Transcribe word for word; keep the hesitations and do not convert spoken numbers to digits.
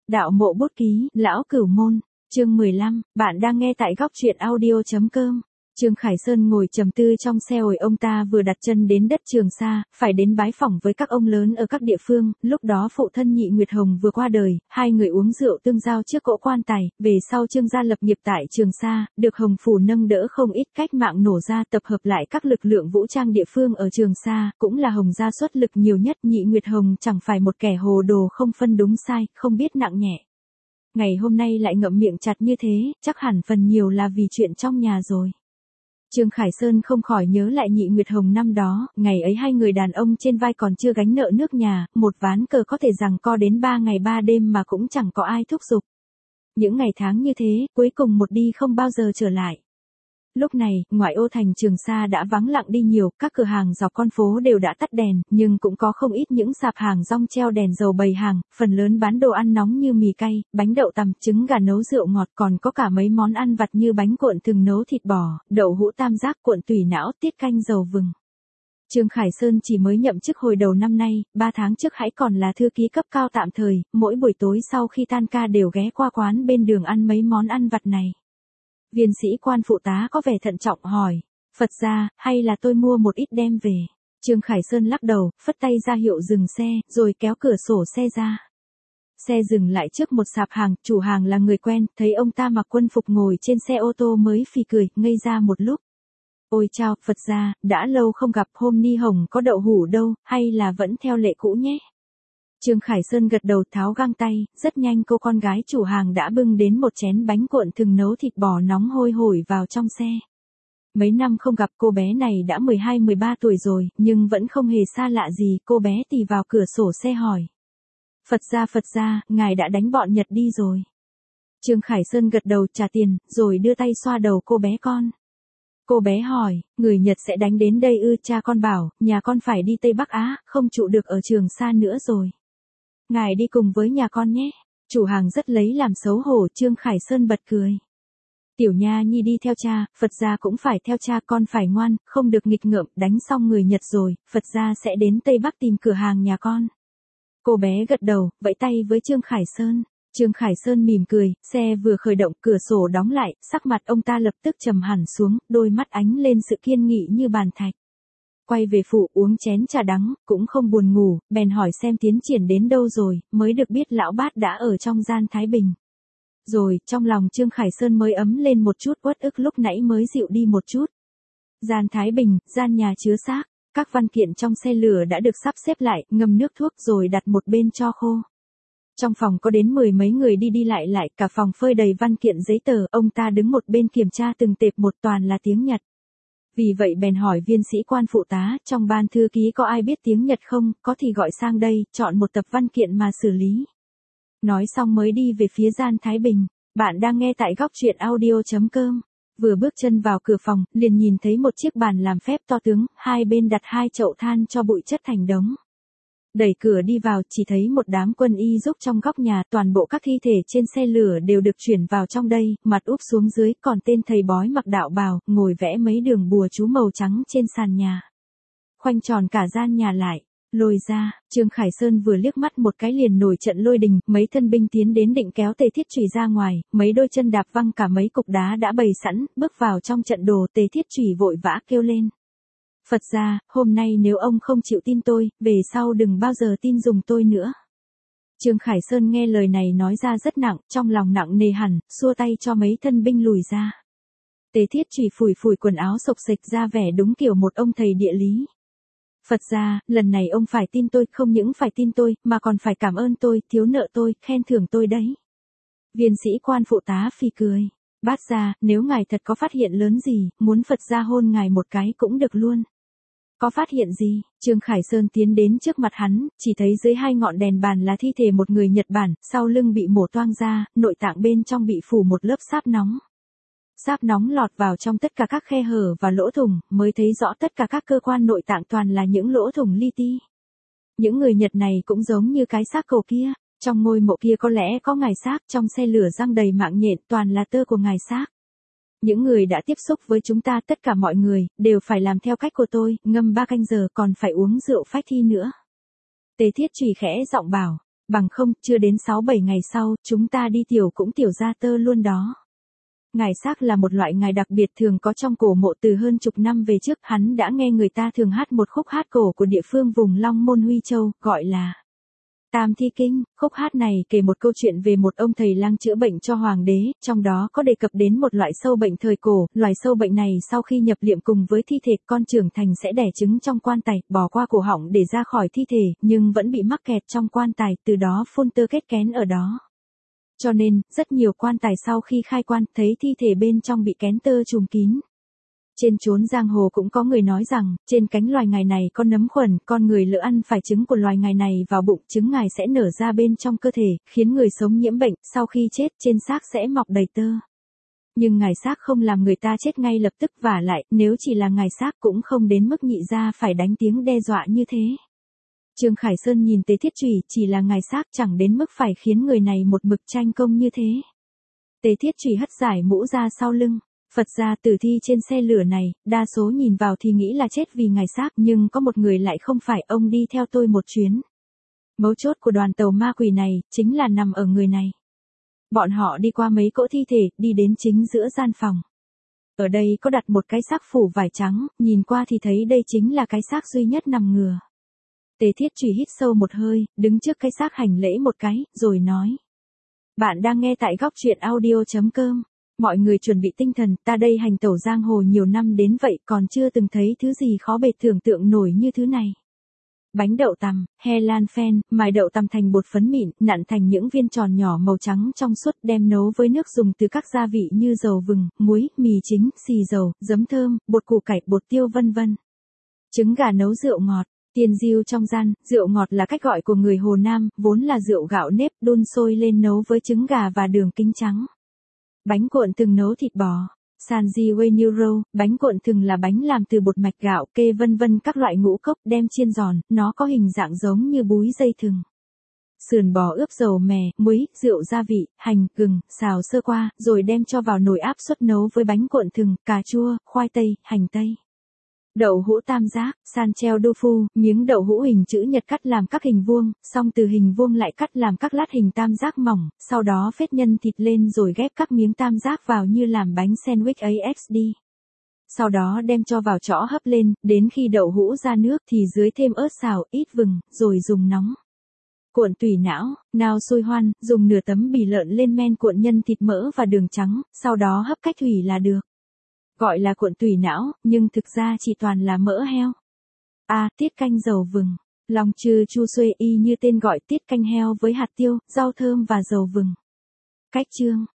Đạo mộ bút ký, Lão Cửu Môn, chương mười lăm, bạn đang nghe tại góc truyện audio.com. Trương Khải Sơn ngồi trầm tư trong xe hồi ông ta vừa đặt chân đến đất Trường Sa, phải đến bái phỏng với các ông lớn ở các địa phương, lúc đó phụ thân Nhị Nguyệt Hồng vừa qua đời, hai người uống rượu tương giao trước cỗ quan tài, về sau Trương gia lập nghiệp tại Trường Sa, được Hồng phủ nâng đỡ không ít, cách mạng nổ ra tập hợp lại các lực lượng vũ trang địa phương ở Trường Sa, cũng là Hồng gia xuất lực nhiều nhất. Nhị Nguyệt Hồng chẳng phải một kẻ hồ đồ không phân đúng sai, không biết nặng nhẹ. Ngày hôm nay lại ngậm miệng chặt như thế, chắc hẳn phần nhiều là vì chuyện trong nhà rồi. Trương Khải Sơn không khỏi nhớ lại Nhị Nguyệt Hồng năm đó, ngày ấy hai người đàn ông trên vai còn chưa gánh nợ nước nhà, một ván cờ có thể giằng co đến ba ngày ba đêm mà cũng chẳng có ai thúc giục. Những ngày tháng như thế, cuối cùng một đi không bao giờ trở lại. Lúc này, ngoại ô thành Trường Sa đã vắng lặng đi nhiều, các cửa hàng dọc con phố đều đã tắt đèn, nhưng cũng có không ít những sạp hàng rong treo đèn dầu bày hàng, phần lớn bán đồ ăn nóng như mì cay, bánh đậu tằm, trứng gà nấu rượu ngọt, còn có cả mấy món ăn vặt như bánh cuộn thừng nấu thịt bò, đậu hũ tam giác, cuộn tùy não, tiết canh dầu vừng. Trương Khải Sơn chỉ mới nhậm chức hồi đầu năm nay, ba tháng trước hãy còn là thư ký cấp cao tạm thời, mỗi buổi tối sau khi tan ca đều ghé qua quán bên đường ăn mấy món ăn vặt này. Viên sĩ quan phụ tá có vẻ thận trọng hỏi, Phật gia, hay là tôi mua một ít đem về? Trương Khải Sơn lắc đầu, phất tay ra hiệu dừng xe, rồi kéo cửa sổ xe ra. Xe dừng lại trước một sạp hàng, chủ hàng là người quen, thấy ông ta mặc quân phục ngồi trên xe ô tô mới phì cười, ngây ra một lúc. Ôi chao, Phật gia, đã lâu không gặp, hôm ni hồng có đậu hũ đâu, hay là vẫn theo lệ cũ nhé? Trương Khải Sơn gật đầu tháo găng tay, rất nhanh cô con gái chủ hàng đã bưng đến một chén bánh cuộn thừng nấu thịt bò nóng hôi hổi vào trong xe. Mấy năm không gặp, cô bé này đã mười hai mười ba tuổi rồi, nhưng vẫn không hề xa lạ gì, cô bé tì vào cửa sổ xe hỏi. Phật gia Phật gia, ngài đã đánh bọn Nhật đi rồi. Trương Khải Sơn gật đầu trả tiền, rồi đưa tay xoa đầu cô bé con. Cô bé hỏi, người Nhật sẽ đánh đến đây ư? Cha con bảo, nhà con phải đi Tây Bắc Á, không trụ được ở Trường Sa nữa rồi. Ngài đi cùng với nhà con nhé. Chủ hàng rất lấy làm xấu hổ. Trương Khải Sơn bật cười. Tiểu Nha Nhi đi theo cha, Phật gia cũng phải theo cha, con phải ngoan, không được nghịch ngợm, đánh xong người Nhật rồi, Phật gia sẽ đến Tây Bắc tìm cửa hàng nhà con. Cô bé gật đầu, vẫy tay với Trương Khải Sơn. Trương Khải Sơn mỉm cười, xe vừa khởi động, cửa sổ đóng lại, sắc mặt ông ta lập tức trầm hẳn xuống, đôi mắt ánh lên sự kiên nghị như bàn thạch. Quay về phủ uống chén trà đắng, cũng không buồn ngủ, bèn hỏi xem tiến triển đến đâu rồi, mới được biết lão bát đã ở trong gian Thái Bình. Rồi, trong lòng Trương Khải Sơn mới ấm lên một chút, uất ức lúc nãy mới dịu đi một chút. Gian Thái Bình, gian nhà chứa xác, các văn kiện trong xe lửa đã được sắp xếp lại, ngâm nước thuốc rồi đặt một bên cho khô. Trong phòng có đến mười mấy người đi đi lại lại, cả phòng phơi đầy văn kiện giấy tờ, ông ta đứng một bên kiểm tra từng tệp một, toàn là tiếng Nhật. Vì vậy bèn hỏi viên sĩ quan phụ tá, trong ban thư ký có ai biết tiếng Nhật không, có thì gọi sang đây, chọn một tập văn kiện mà xử lý. Nói xong mới đi về phía gian Thái Bình. Bạn đang nghe tại góc truyện audio.com. Vừa bước chân vào cửa phòng, liền nhìn thấy một chiếc bàn làm phép to tướng, hai bên đặt hai chậu than cho bụi chất thành đống. Đẩy cửa đi vào, chỉ thấy một đám quân y giúp trong góc nhà, toàn bộ các thi thể trên xe lửa đều được chuyển vào trong đây, mặt úp xuống dưới, còn tên thầy bói mặc đạo bào, ngồi vẽ mấy đường bùa chú màu trắng trên sàn nhà. Khoanh tròn cả gian nhà lại, lôi ra, Trương Khải Sơn vừa liếc mắt một cái liền nổi trận lôi đình, mấy thân binh tiến đến định kéo Tề Thiết Chủy ra ngoài, mấy đôi chân đạp văng cả mấy cục đá đã bày sẵn, bước vào trong trận đồ. Tề Thiết Chủy vội vã kêu lên. Phật gia, hôm nay nếu ông không chịu tin tôi, về sau đừng bao giờ tin dùng tôi nữa. Trương Khải Sơn nghe lời này nói ra rất nặng, trong lòng nặng nề hẳn, xua tay cho mấy thân binh lùi ra. Tề Thiết Chủy phủi phủi quần áo xộc xệch ra vẻ đúng kiểu một ông thầy địa lý. Phật gia, lần này ông phải tin tôi, không những phải tin tôi, mà còn phải cảm ơn tôi, thiếu nợ tôi, khen thưởng tôi đấy. Viên sĩ quan phụ tá phì cười. Bát gia, nếu ngài thật có phát hiện lớn gì, muốn Phật gia hôn ngài một cái cũng được luôn. Có phát hiện gì? Trương Khải Sơn tiến đến trước mặt hắn, chỉ thấy dưới hai ngọn đèn bàn là thi thể một người Nhật Bản, sau lưng bị mổ toang ra, nội tạng bên trong bị phủ một lớp sáp nóng. Sáp nóng lọt vào trong tất cả các khe hở và lỗ thủng, mới thấy rõ tất cả các cơ quan nội tạng toàn là những lỗ thủng li ti. Những người Nhật này cũng giống như cái xác cổ kia, trong ngôi mộ kia có lẽ có ngài xác, trong xe lửa răng đầy mạng nhện toàn là tơ của ngài xác. Những người đã tiếp xúc với chúng ta, tất cả mọi người, đều phải làm theo cách của tôi, ngâm ba canh giờ còn phải uống rượu phách thi nữa. Tề Thiết Chủy khẽ giọng bảo, bằng không, chưa đến sáu bảy ngày sau, chúng ta đi tiểu cũng tiểu ra tơ luôn đó. Ngải xác là một loại ngải đặc biệt thường có trong cổ mộ từ hơn chục năm về trước, hắn đã nghe người ta thường hát một khúc hát cổ của địa phương vùng Long Môn Huy Châu, gọi là Tam Thi Kinh. Khúc hát này kể một câu chuyện về một ông thầy lang chữa bệnh cho hoàng đế, trong đó có đề cập đến một loại sâu bệnh thời cổ, loài sâu bệnh này sau khi nhập liệm cùng với thi thể con trưởng thành sẽ đẻ trứng trong quan tài, bò qua cổ họng để ra khỏi thi thể, nhưng vẫn bị mắc kẹt trong quan tài, từ đó phun tơ kết kén ở đó. Cho nên, rất nhiều quan tài sau khi khai quan, thấy thi thể bên trong bị kén tơ trùm kín. Trên chốn giang hồ cũng có người nói rằng, trên cánh loài ngải này có nấm khuẩn, con người lỡ ăn phải trứng của loài ngải này vào bụng, trứng ngải sẽ nở ra bên trong cơ thể, khiến người sống nhiễm bệnh, sau khi chết, trên xác sẽ mọc đầy tơ. Nhưng ngải xác không làm người ta chết ngay lập tức, vả lại, nếu chỉ là ngải xác cũng không đến mức nhị gia phải đánh tiếng đe dọa như thế. Trương Khải Sơn nhìn Tế Thiết Chủy, chỉ là ngải xác chẳng đến mức phải khiến người này một mực tranh công như thế. Tế Thiết Chủy hất giải mũ ra sau lưng. Phật gia tử thi trên xe lửa này, đa số nhìn vào thì nghĩ là chết vì ngải xác, nhưng có một người lại không phải, ông đi theo tôi một chuyến. Mấu chốt của đoàn tàu ma quỷ này, chính là nằm ở người này. Bọn họ đi qua mấy cỗ thi thể, đi đến chính giữa gian phòng. Ở đây có đặt một cái xác phủ vải trắng, nhìn qua thì thấy đây chính là cái xác duy nhất nằm ngửa. Tế Thiết Chủy hít sâu một hơi, đứng trước cái xác hành lễ một cái, rồi nói. Bạn đang nghe tại góc truyện audio chấm com. Mọi người chuẩn bị tinh thần, ta đây hành tẩu giang hồ nhiều năm đến vậy còn chưa từng thấy thứ gì khó bề tưởng tượng nổi như thứ này. Bánh đậu tằm, he lan phen, mài đậu tằm thành bột phấn mịn, nặn thành những viên tròn nhỏ màu trắng trong suốt, đem nấu với nước dùng từ các gia vị như dầu vừng, muối, mì chính, xì dầu, giấm thơm, bột củ cải, bột tiêu vân vân. Trứng gà nấu rượu ngọt. Tiên diêu trong gian, rượu ngọt là cách gọi của người Hồ Nam, vốn là rượu gạo nếp đun sôi lên nấu với trứng gà và đường kính trắng. Bánh cuộn thừng nấu thịt bò. Sanji Wenuro, bánh cuộn thừng là bánh làm từ bột mạch gạo, kê vân vân các loại ngũ cốc đem chiên giòn, nó có hình dạng giống như búi dây thừng. Sườn bò ướp dầu mè, muối, rượu gia vị, hành, gừng, xào sơ qua, rồi đem cho vào nồi áp suất nấu với bánh cuộn thừng, cà chua, khoai tây, hành tây. Đậu hũ tam giác, san treo đu phu, miếng đậu hũ hình chữ nhật cắt làm các hình vuông, xong từ hình vuông lại cắt làm các lát hình tam giác mỏng, sau đó phết nhân thịt lên rồi ghép các miếng tam giác vào như làm bánh sandwich a ét đê. Sau đó đem cho vào chõ hấp lên, đến khi đậu hũ ra nước thì dưới thêm ớt xào, ít vừng, rồi dùng nóng. Cuộn tùy não, nào xôi hoan, dùng nửa tấm bì lợn lên men cuộn nhân thịt mỡ và đường trắng, sau đó hấp cách thủy là được. Gọi là cuộn tùy não, nhưng thực ra chỉ toàn là mỡ heo. A. À, tiết canh dầu vừng. Lòng trừ chu xuê y như tên gọi, tiết canh heo với hạt tiêu, rau thơm và dầu vừng. Cách chương.